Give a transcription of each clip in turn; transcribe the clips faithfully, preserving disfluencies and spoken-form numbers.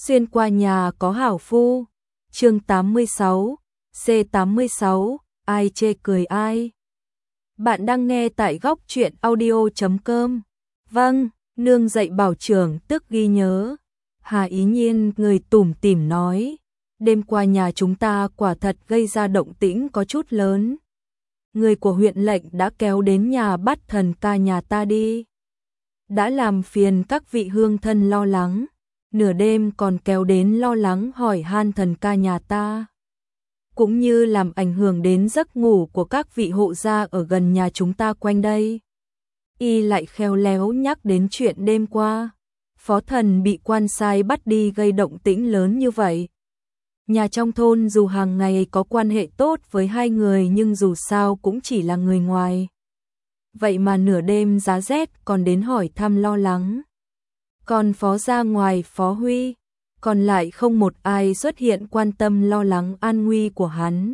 Xuyên qua nhà có hảo phu. Chương tám mươi sáu, C tám mươi sáu, ai chê cười ai. Bạn đang nghe tại góc truyện audio chấm com. Vâng, nương dạy bảo trưởng tức ghi nhớ. Hà Ý Nhiên người tủm tỉm nói, đêm qua nhà chúng ta quả thật gây ra động tĩnh có chút lớn. Người của huyện lệnh đã kéo đến nhà bắt thần ca nhà ta đi. Đã làm phiền các vị hương thân lo lắng, nửa đêm còn kéo đến lo lắng hỏi han thần ca nhà ta. Cũng như làm ảnh hưởng đến giấc ngủ của các vị hộ gia ở gần nhà chúng ta quanh đây. Y lại khéo léo nhắc đến chuyện đêm qua, phó thần bị quan sai bắt đi gây động tĩnh lớn như vậy. Nhà trong thôn dù hàng ngày có quan hệ tốt với hai người nhưng dù sao cũng chỉ là người ngoài. Vậy mà nửa đêm giá rét còn đến hỏi thăm lo lắng. Còn phó gia ngoài phó Huy, còn lại không một ai xuất hiện quan tâm lo lắng an nguy của hắn.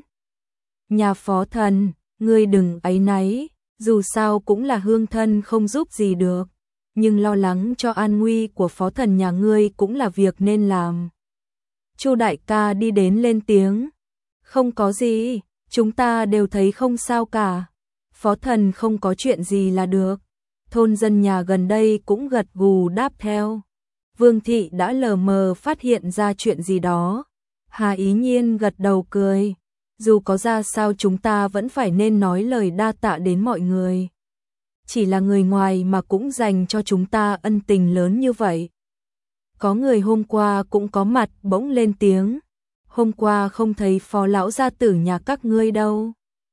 Nhà phó thần, ngươi đừng áy náy, dù sao cũng là hương thân không giúp gì được, nhưng lo lắng cho an nguy của phó thần nhà ngươi cũng là việc nên làm. Chu đại ca đi đến lên tiếng, không có gì, chúng ta đều thấy không sao cả, phó thần không có chuyện gì là được. Thôn dân nhà gần đây cũng gật gù đáp theo. Vương thị đã lờ mờ phát hiện ra chuyện gì đó. Hà Ý Nhiên gật đầu cười, dù có ra sao chúng ta vẫn phải nên nói lời đa tạ đến mọi người. Chỉ là người ngoài mà cũng dành cho chúng ta ân tình lớn như vậy. Có người hôm qua cũng có mặt bỗng lên tiếng, hôm qua không thấy phó lão gia tử nhà các ngươi đâu.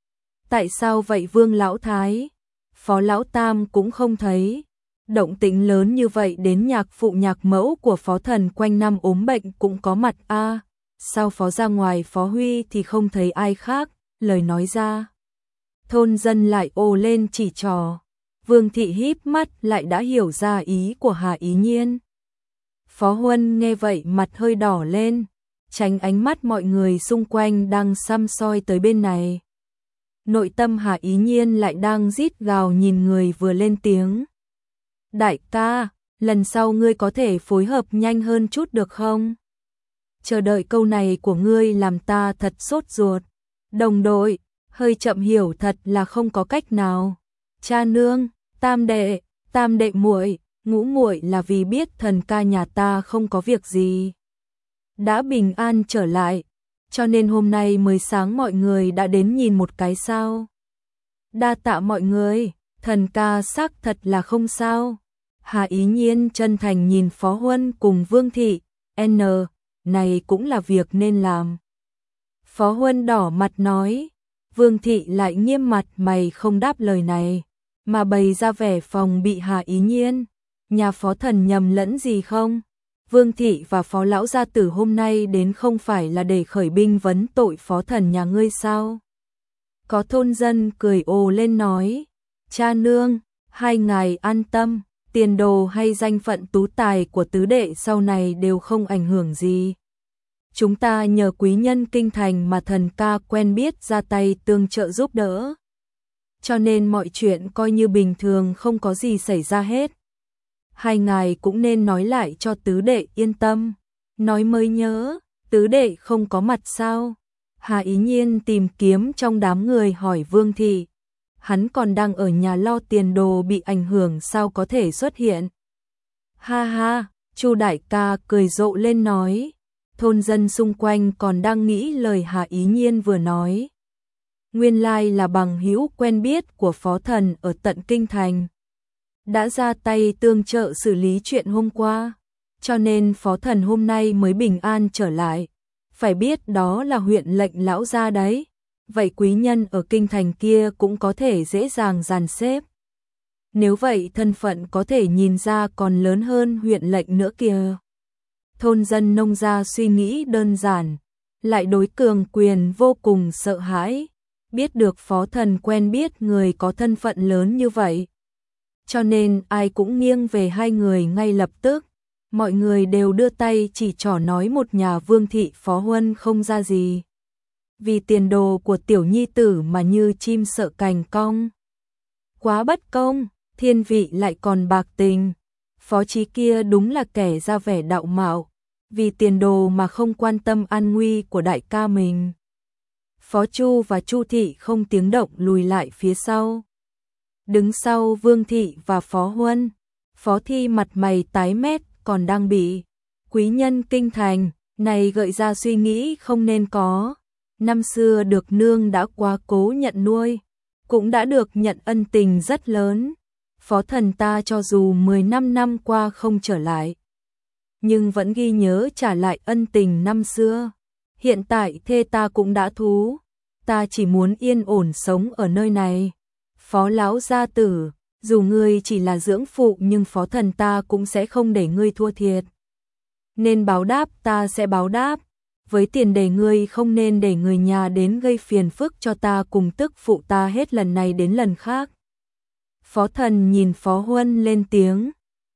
Tại sao vậy Vương lão thái? Phó lão tam cũng không thấy. Động tĩnh lớn như vậy đến nhạc phụ nhạc mẫu của phó thần quanh năm ốm bệnh cũng có mặt a. À, sao phó ra ngoài phó Huy thì không thấy ai khác, lời nói ra. Thôn dân lại ồ lên chỉ trò. Vương thị híp mắt lại đã hiểu ra ý của Hà Ý Nhiên. Phó Huân nghe vậy mặt hơi đỏ lên, tránh ánh mắt mọi người xung quanh đang săm soi tới bên này. Nội tâm Hà Ý Nhiên lại đang rít gào nhìn người vừa lên tiếng. Đại ca, lần sau ngươi có thể phối hợp nhanh hơn chút được không? Chờ đợi câu này của ngươi làm ta thật sốt ruột. Đồng đội, hơi chậm hiểu thật là không có cách nào. Cha nương, tam đệ, tam đệ muội, ngũ muội là vì biết thần ca nhà ta không có việc gì. Đã bình an trở lại, cho nên hôm nay mới sáng mọi người đã đến nhìn một cái sao. Đa tạ mọi người, thần ca xác thật là không sao. Hà Ý Nhiên chân thành nhìn Phó Huân cùng Vương Thị, N, này cũng là việc nên làm. Phó Huân đỏ mặt nói, Vương Thị lại nghiêm mặt mày không đáp lời này, mà bày ra vẻ phòng bị Hà Ý Nhiên. Nhà phó thần nhầm lẫn gì không? Vương Thị và phó lão gia tử hôm nay đến không phải là để khởi binh vấn tội phó thần nhà ngươi sao? Có thôn dân cười ồ lên nói, cha nương, hai ngài an tâm. Tiền đồ hay danh phận tú tài của tứ đệ sau này đều không ảnh hưởng gì. Chúng ta nhờ quý nhân kinh thành mà thần ca quen biết ra tay tương trợ giúp đỡ. Cho nên mọi chuyện coi như bình thường không có gì xảy ra hết. Hai ngài cũng nên nói lại cho tứ đệ yên tâm. Nói mới nhớ, tứ đệ không có mặt sao? Hà Ý Nhiên tìm kiếm trong đám người hỏi Vương Thị. Hắn còn đang ở nhà lo tiền đồ bị ảnh hưởng sao có thể xuất hiện. Ha ha, Chu đại ca cười rộ lên nói. Thôn dân xung quanh còn đang nghĩ lời Hà Ý Nhiên vừa nói. Nguyên lai là bằng hữu quen biết của phó thần ở tận kinh thành. Đã ra tay tương trợ xử lý chuyện hôm qua, cho nên phó thần hôm nay mới bình an trở lại. Phải biết đó là huyện lệnh lão gia đấy. Vậy quý nhân ở kinh thành kia cũng có thể dễ dàng dàn xếp. Nếu vậy thân phận có thể nhìn ra còn lớn hơn huyện lệnh nữa kìa. Thôn dân nông gia suy nghĩ đơn giản, lại đối cường quyền vô cùng sợ hãi. Biết được phó thần quen biết người có thân phận lớn như vậy. Cho nên ai cũng nghiêng về hai người ngay lập tức. Mọi người đều đưa tay chỉ trỏ nói một nhà Vương Thị Phó Huân không ra gì. Vì tiền đồ của tiểu nhi tử mà như chim sợ cành cong. Quá bất công, thiên vị lại còn bạc tình. Phó Chí kia đúng là kẻ ra vẻ đạo mạo, vì tiền đồ mà không quan tâm an nguy của đại ca mình. Phó Chu và Chu Thị không tiếng động lùi lại phía sau. Đứng sau Vương Thị và Phó Huân, Phó Thi mặt mày tái mét còn đang bị quý nhân kinh thành, này gợi ra suy nghĩ không nên có. Năm xưa được nương đã quá cố nhận nuôi, cũng đã được nhận ân tình rất lớn. Phó thần ta cho dù mười lăm năm qua không trở lại, nhưng vẫn ghi nhớ trả lại ân tình năm xưa. Hiện tại thê ta cũng đã thú, ta chỉ muốn yên ổn sống ở nơi này. Phó lão gia tử, dù ngươi chỉ là dưỡng phụ nhưng phó thần ta cũng sẽ không để ngươi thua thiệt. Nên báo đáp ta sẽ báo đáp, với tiền đề ngươi không nên để người nhà đến gây phiền phức cho ta cùng tức phụ ta hết lần này đến lần khác. Phó thần nhìn Phó Huân lên tiếng,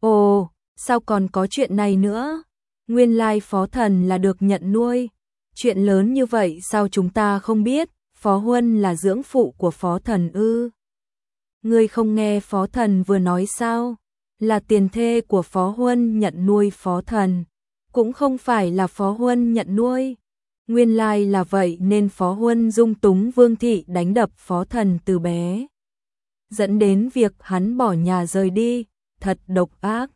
ồ, sao còn có chuyện này nữa? Nguyên lai phó thần là được nhận nuôi, chuyện lớn như vậy sao chúng ta không biết? Phó Huân là dưỡng phụ của phó thần ư? Ngươi không nghe phó thần vừa nói sao? Là tiền thê của phó Huân nhận nuôi phó thần, cũng không phải là phó Huân nhận nuôi. Nguyên lai là vậy nên phó Huân dung túng Vương Thị đánh đập phó thần từ bé, dẫn đến việc hắn bỏ nhà rời đi, thật độc ác.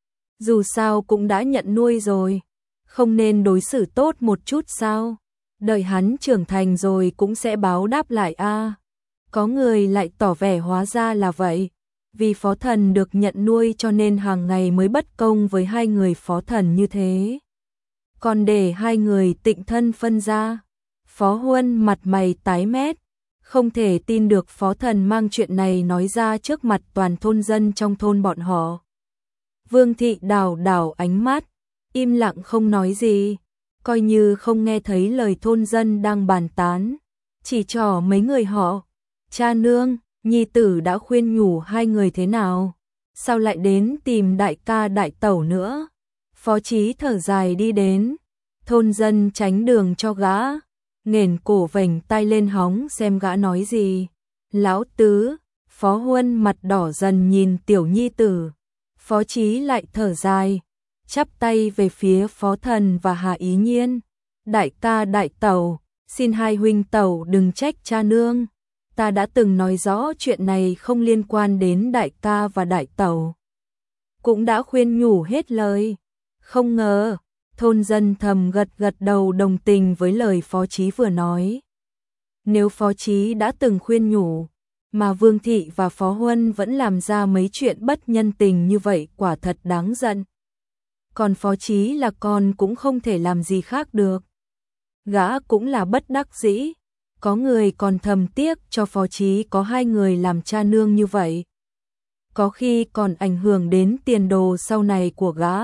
Dù sao cũng đã nhận nuôi rồi, không nên đối xử tốt một chút sao? Đợi hắn trưởng thành rồi cũng sẽ báo đáp lại a. À, có người lại tỏ vẻ hóa ra là vậy, vì phó thần được nhận nuôi cho nên hàng ngày mới bất công với hai người phó thần như thế. Còn để hai người tịnh thân phân ra. Phó Huân mặt mày tái mét, không thể tin được phó thần mang chuyện này nói ra trước mặt toàn thôn dân trong thôn bọn họ. Vương Thị đảo đảo ánh mắt, im lặng không nói gì, coi như không nghe thấy lời thôn dân đang bàn tán, chỉ trỏ mấy người họ. Cha nương, nhi tử đã khuyên nhủ hai người thế nào? Sao lại đến tìm đại ca đại tẩu nữa? Phó Chí thở dài đi đến, thôn dân tránh đường cho gã, nghển cổ vểnh tay lên hóng xem gã nói gì. Lão tứ, Phó Huân mặt đỏ dần nhìn tiểu nhi tử. Phó Chí lại thở dài, chắp tay về phía phó thần và Hà Ý Nhiên. Đại ca đại tẩu, xin hai huynh tẩu đừng trách cha nương. Ta đã từng nói rõ chuyện này không liên quan đến đại ca và đại tẩu, cũng đã khuyên nhủ hết lời. Không ngờ, thôn dân thầm gật gật đầu đồng tình với lời Phó Chí vừa nói. Nếu Phó Chí đã từng khuyên nhủ, mà Vương Thị và Phó Huân vẫn làm ra mấy chuyện bất nhân tình như vậy quả thật đáng giận. Còn Phó Chí là con cũng không thể làm gì khác được. Gã cũng là bất đắc dĩ. Có người còn thầm tiếc cho Phó Chí có hai người làm cha nương như vậy. Có khi còn ảnh hưởng đến tiền đồ sau này của gã.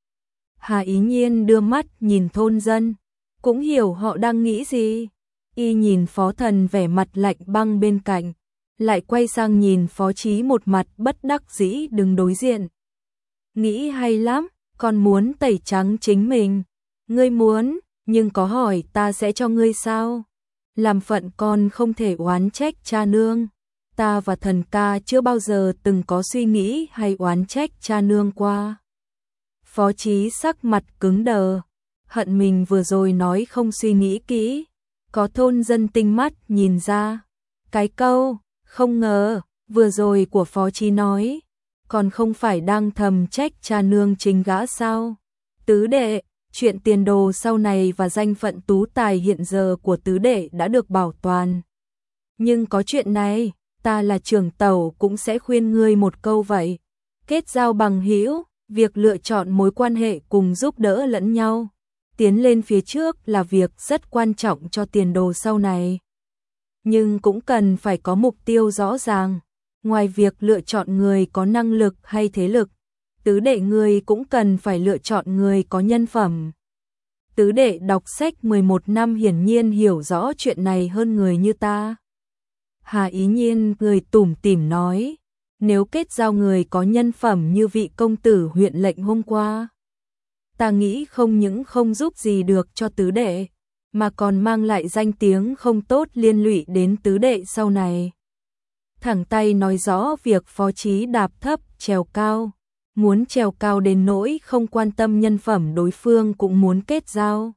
Hà Ý Nhiên đưa mắt nhìn thôn dân, cũng hiểu họ đang nghĩ gì. Y nhìn phó thần vẻ mặt lạnh băng bên cạnh, lại quay sang nhìn Phó Chí một mặt bất đắc dĩ đứng đối diện. Nghĩ hay lắm, con muốn tẩy trắng chính mình. Ngươi muốn, nhưng có hỏi ta sẽ cho ngươi sao? Làm phận con không thể oán trách cha nương. Ta và thần ca chưa bao giờ từng có suy nghĩ hay oán trách cha nương qua. Phó Chí sắc mặt cứng đờ, hận mình vừa rồi nói không suy nghĩ kỹ. Có thôn dân tinh mắt nhìn ra. Cái câu, không ngờ, vừa rồi của Phó Chí nói, còn không phải đang thầm trách cha nương chính gã sao? Tứ đệ, chuyện tiền đồ sau này và danh phận tú tài hiện giờ của tứ đệ đã được bảo toàn. Nhưng có chuyện này, ta là trưởng tẩu cũng sẽ khuyên ngươi một câu vậy. Kết giao bằng hữu, việc lựa chọn mối quan hệ cùng giúp đỡ lẫn nhau, tiến lên phía trước là việc rất quan trọng cho tiền đồ sau này. Nhưng cũng cần phải có mục tiêu rõ ràng. Ngoài việc lựa chọn người có năng lực hay thế lực, tứ đệ ngươi cũng cần phải lựa chọn người có nhân phẩm. Tứ đệ đọc sách mười một năm hiển nhiên hiểu rõ chuyện này hơn người như ta. Hà Ý Nhiên người tủm tỉm nói, nếu kết giao người có nhân phẩm như vị công tử huyện lệnh hôm qua, ta nghĩ không những không giúp gì được cho tứ đệ, mà còn mang lại danh tiếng không tốt liên lụy đến tứ đệ sau này. Thẳng tay nói rõ việc Phó Chí đạp thấp trèo cao, muốn trèo cao đến nỗi không quan tâm nhân phẩm đối phương cũng muốn kết giao.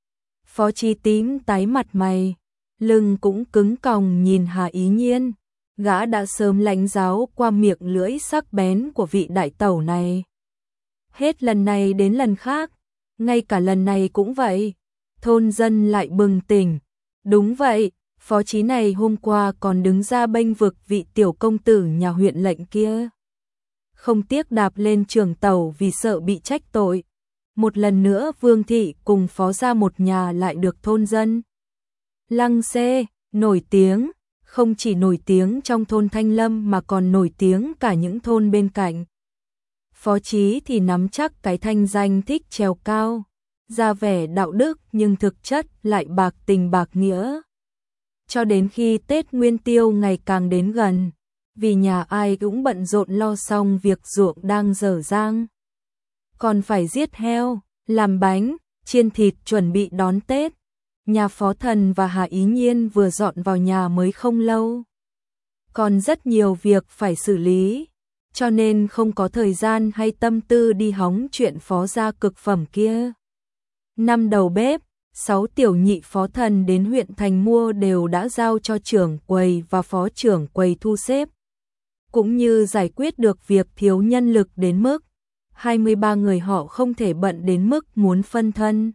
Phó Chí tím tái mặt mày, lưng cũng cứng còng nhìn Hà Ý Nhiên, gã đã sớm lãnh giáo qua miệng lưỡi sắc bén của vị đại tẩu này. Hết lần này đến lần khác, ngay cả lần này cũng vậy, thôn dân lại bừng tỉnh. Đúng vậy, Phó Chí này hôm qua còn đứng ra bênh vực vị tiểu công tử nhà huyện lệnh kia. Không tiếc đạp lên trường tàu vì sợ bị trách tội. Một lần nữa Vương thị cùng Phó gia một nhà lại được thôn dân Lăng Xê nổi tiếng, không chỉ nổi tiếng trong thôn Thanh Lâm mà còn nổi tiếng cả những thôn bên cạnh. Phó Chí thì nắm chắc cái thanh danh thích trèo cao, ra vẻ đạo đức nhưng thực chất lại bạc tình bạc nghĩa. Cho đến khi Tết Nguyên Tiêu ngày càng đến gần, vì nhà ai cũng bận rộn lo xong việc ruộng đang dở dang, còn phải giết heo, làm bánh, chiên thịt chuẩn bị đón Tết. Nhà Phó Thần và Hà Ý Nhiên vừa dọn vào nhà mới không lâu, còn rất nhiều việc phải xử lý, cho nên không có thời gian hay tâm tư đi hóng chuyện Phó gia cực phẩm kia. Năm đầu bếp, sáu tiểu nhị Phó Thần đến huyện thành mua đều đã giao cho trưởng quầy và phó trưởng quầy thu xếp, cũng như giải quyết được việc thiếu nhân lực đến mức hai mươi ba người họ không thể bận đến mức muốn phân thân.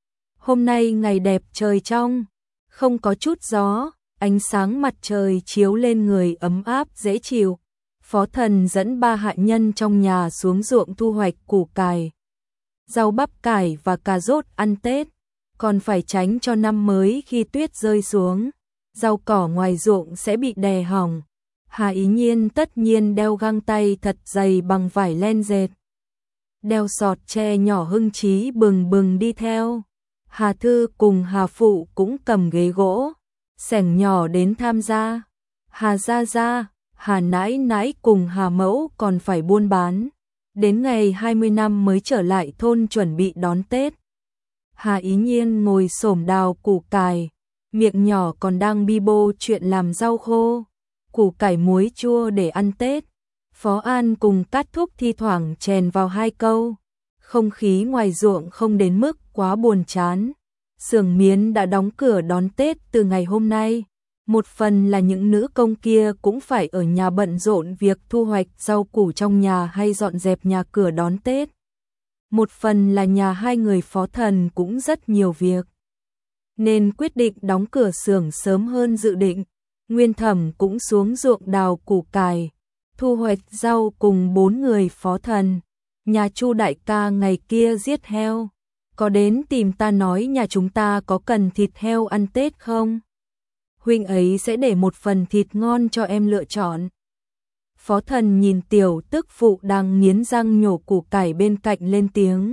Hôm nay ngày đẹp trời trong, không có chút gió, ánh sáng mặt trời chiếu lên người ấm áp dễ chịu. Phó Thần dẫn ba hạ nhân trong nhà xuống ruộng thu hoạch củ cải, rau bắp cải và cà rốt ăn Tết, còn phải tránh cho năm mới khi tuyết rơi xuống, rau cỏ ngoài ruộng sẽ bị đè hỏng. Hà Ý Nhiên tất nhiên đeo găng tay thật dày bằng vải len dệt, đeo sọt tre nhỏ hưng chí bừng bừng đi theo. Hà Thư cùng Hà Phụ cũng cầm ghế gỗ, xẻng nhỏ đến tham gia. Hà Gia Gia, Hà Nãi Nãi cùng Hà Mẫu còn phải buôn bán, đến ngày hai mươi năm mới trở lại thôn chuẩn bị đón Tết. Hà Ý Nhiên ngồi xổm đào củ cải, miệng nhỏ còn đang bi bô chuyện làm rau khô, củ cải muối chua để ăn Tết. Phó An cùng Cát Thúc thi thoảng chèn vào hai câu. Không khí ngoài ruộng không đến mức quá buồn chán. Xưởng miến đã đóng cửa đón Tết từ ngày hôm nay. Một phần là những nữ công kia cũng phải ở nhà bận rộn việc thu hoạch rau củ trong nhà hay dọn dẹp nhà cửa đón Tết. Một phần là nhà hai người Phó Thần cũng rất nhiều việc, nên quyết định đóng cửa xưởng sớm hơn dự định. Nguyên Thẩm cũng xuống ruộng đào củ cải, thu hoạch rau cùng bốn người Phó Thần. Nhà Chu đại ca ngày kia giết heo, có đến tìm ta nói nhà chúng ta có cần thịt heo ăn Tết không? Huynh ấy sẽ để một phần thịt ngon cho em lựa chọn. Phó Thần nhìn tiểu tức phụ đang nghiến răng nhổ củ cải bên cạnh lên tiếng.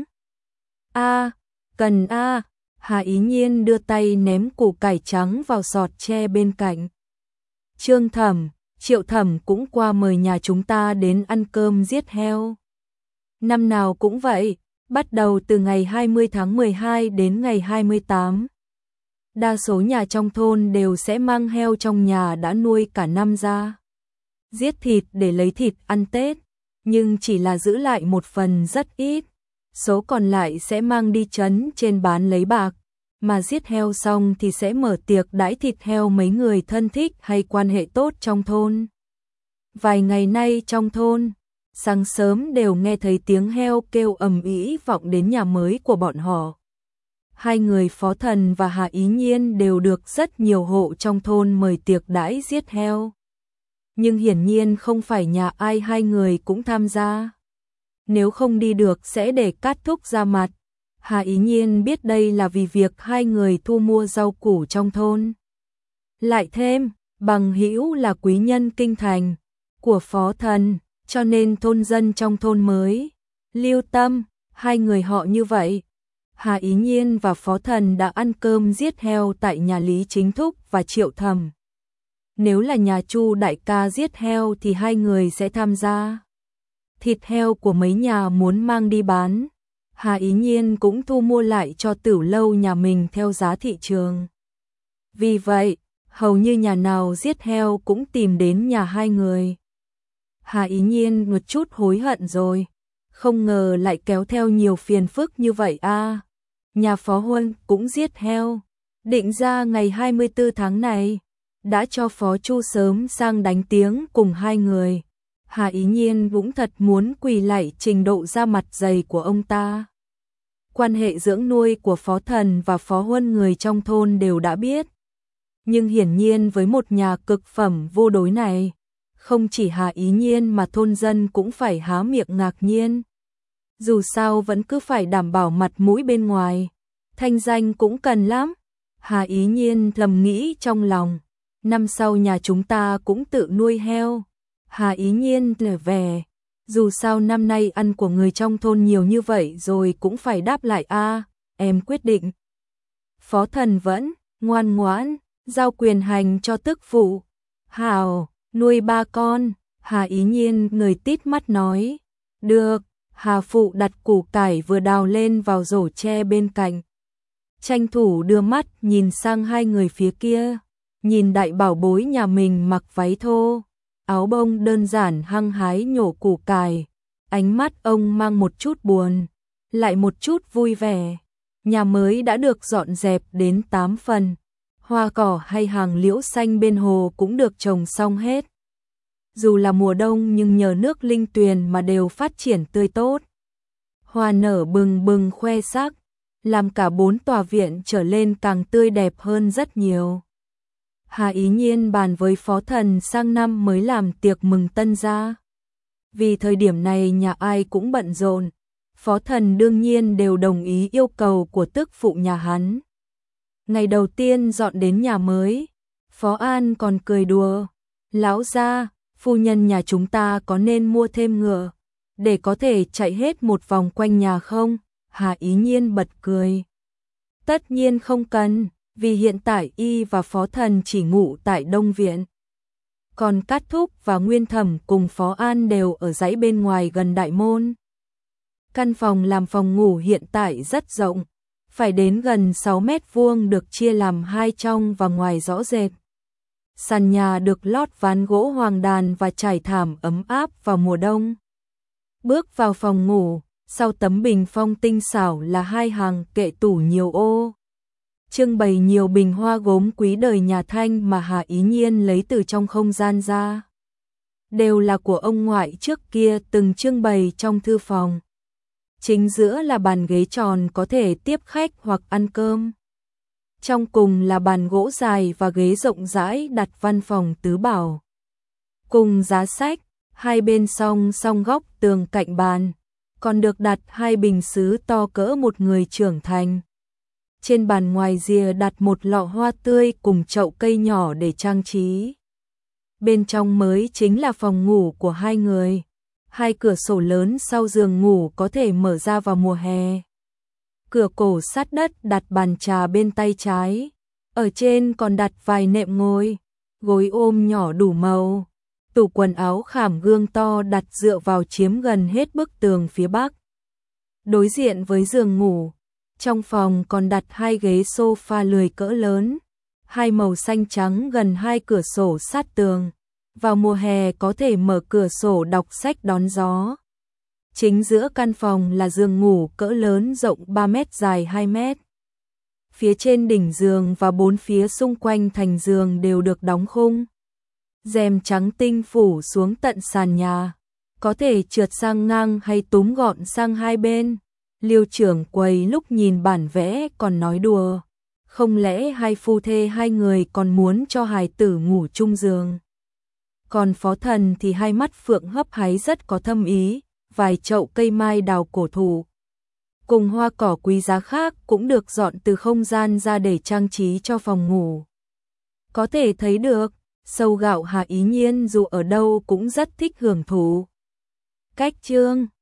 A, cần a. Hà Ý Nhiên đưa tay ném củ cải trắng vào sọt tre bên cạnh. Trương Thẩm, Triệu Thẩm cũng qua mời nhà chúng ta đến ăn cơm giết heo. Năm nào cũng vậy, bắt đầu từ ngày hai mươi tháng mười hai đến ngày hai mươi tám. Đa số nhà trong thôn đều sẽ mang heo trong nhà đã nuôi cả năm ra, giết thịt để lấy thịt ăn Tết, nhưng chỉ là giữ lại một phần rất ít, số còn lại sẽ mang đi trấn trên bán lấy bạc, mà giết heo xong thì sẽ mở tiệc đãi thịt heo mấy người thân thích hay quan hệ tốt trong thôn. Vài ngày nay trong thôn, sáng sớm đều nghe thấy tiếng heo kêu ầm ĩ vọng đến nhà mới của bọn họ. Hai người Phó Thần và Hà Ý Nhiên đều được rất nhiều hộ trong thôn mời tiệc đãi giết heo. Nhưng hiển nhiên không phải nhà ai hai người cũng tham gia. Nếu không đi được sẽ để Cát Thúc ra mặt. Hà Ý Nhiên biết đây là vì việc hai người thu mua rau củ trong thôn. Lại thêm, bằng hữu là quý nhân kinh thành của Phó Thần, cho nên thôn dân trong thôn mới lưu tâm hai người họ như vậy. Hà Ý Nhiên và Phó Thần đã ăn cơm giết heo tại nhà Lý Chính Thúc và Triệu Thẩm. Nếu là nhà Chu đại ca giết heo thì hai người sẽ tham gia. Thịt heo của mấy nhà muốn mang đi bán, Hà Ý Nhiên cũng thu mua lại cho Tửu Lâu nhà mình theo giá thị trường. Vì vậy, hầu như nhà nào giết heo cũng tìm đến nhà hai người. Hà Ý Nhiên một chút hối hận rồi, không ngờ lại kéo theo nhiều phiền phức như vậy a. Nhà Phó Huân cũng giết heo, định ra ngày hai mươi tư tháng này, đã cho Phó Chu sớm sang đánh tiếng cùng hai người. Hà Ý Nhiên cũng thật muốn quỳ lạy trình độ da mặt dày của ông ta. Quan hệ dưỡng nuôi của Phó Thần và Phó Huân người trong thôn đều đã biết. Nhưng hiển nhiên với một nhà cực phẩm vô đối này, không chỉ Hà Ý Nhiên mà thôn dân cũng phải há miệng ngạc nhiên. Dù sao vẫn cứ phải đảm bảo mặt mũi bên ngoài, thanh danh cũng cần lắm. Hà Ý Nhiên thầm nghĩ trong lòng, năm sau nhà chúng ta cũng tự nuôi heo. Hà Ý Nhiên lẻ về, dù sao năm nay ăn của người trong thôn nhiều như vậy rồi cũng phải đáp lại a, em quyết định. Phó Thần vẫn ngoan ngoãn, giao quyền hành cho tức phụ. Hảo, nuôi ba con. Hà Ý Nhiên người tít mắt nói, được. Hà Phụ đặt củ cải vừa đào lên vào rổ tre bên cạnh. Tranh thủ đưa mắt nhìn sang hai người phía kia, nhìn đại bảo bối nhà mình mặc váy thô, áo bông đơn giản hăng hái nhổ củ cải. Ánh mắt ông mang một chút buồn, lại một chút vui vẻ. Nhà mới đã được dọn dẹp đến tám phần. Hoa cỏ hay hàng liễu xanh bên hồ cũng được trồng xong hết. Dù là mùa đông nhưng nhờ nước linh tuyền mà đều phát triển tươi tốt. Hoa nở bừng bừng khoe sắc, làm cả bốn tòa viện trở lên càng tươi đẹp hơn rất nhiều. Hà Ý Nhiên bàn với Phó Thần sang năm mới làm tiệc mừng tân gia. Vì thời điểm này nhà ai cũng bận rộn, Phó Thần đương nhiên đều đồng ý yêu cầu của tức phụ nhà hắn. Ngày đầu tiên dọn đến nhà mới, Phó An còn cười đùa, lão gia, phu nhân nhà chúng ta có nên mua thêm ngựa, để có thể chạy hết một vòng quanh nhà không? Hà Ý Nhiên bật cười. Tất nhiên không cần, vì hiện tại y và Phó Thần chỉ ngủ tại Đông Viện. Còn Cát Thúc và Nguyên Thẩm cùng Phó An đều ở dãy bên ngoài gần đại môn. Căn phòng làm phòng ngủ hiện tại rất rộng, phải đến gần sáu mét vuông được chia làm hai trong và ngoài rõ rệt. Sàn nhà được lót ván gỗ hoàng đàn và trải thảm ấm áp vào mùa đông. Bước vào phòng ngủ, sau tấm bình phong tinh xảo là hai hàng kệ tủ nhiều ô. Trưng bày nhiều bình hoa gốm quý đời nhà Thanh mà Hà Ý Nhiên lấy từ trong không gian ra. Đều là của ông ngoại trước kia từng trưng bày trong thư phòng. Chính giữa là bàn ghế tròn có thể tiếp khách hoặc ăn cơm. Trong cùng là bàn gỗ dài và ghế rộng rãi đặt văn phòng tứ bảo. Cùng giá sách, hai bên song song góc tường cạnh bàn, còn được đặt hai bình sứ to cỡ một người trưởng thành. Trên bàn ngoài rìa đặt một lọ hoa tươi cùng chậu cây nhỏ để trang trí. Bên trong mới chính là phòng ngủ của hai người. Hai cửa sổ lớn sau giường ngủ có thể mở ra vào mùa hè. Cửa cổ sát đất đặt bàn trà bên tay trái. Ở trên còn đặt vài nệm ngồi, gối ôm nhỏ đủ màu. Tủ quần áo khảm gương to đặt dựa vào chiếm gần hết bức tường phía bắc. Đối diện với giường ngủ, trong phòng còn đặt hai ghế sofa lười cỡ lớn, hai màu xanh trắng gần hai cửa sổ sát tường. Vào mùa hè có thể mở cửa sổ đọc sách đón gió. Chính giữa căn phòng là giường ngủ cỡ lớn rộng ba mét dài hai mét. Phía trên đỉnh giường và bốn phía xung quanh thành giường đều được đóng khung. Rèm trắng tinh phủ xuống tận sàn nhà, có thể trượt sang ngang hay túm gọn sang hai bên. Liêu trưởng quầy lúc nhìn bản vẽ còn nói đùa, không lẽ hai phu thê hai người còn muốn cho hài tử ngủ chung giường. Còn Phó Thần thì hai mắt phượng hấp háy rất có thâm ý, vài chậu cây mai đào cổ thụ cùng hoa cỏ quý giá khác cũng được dọn từ không gian ra để trang trí cho phòng ngủ. Có thể thấy được, sâu gạo Hà Ý Nhiên dù ở đâu cũng rất thích hưởng thụ. Cách chương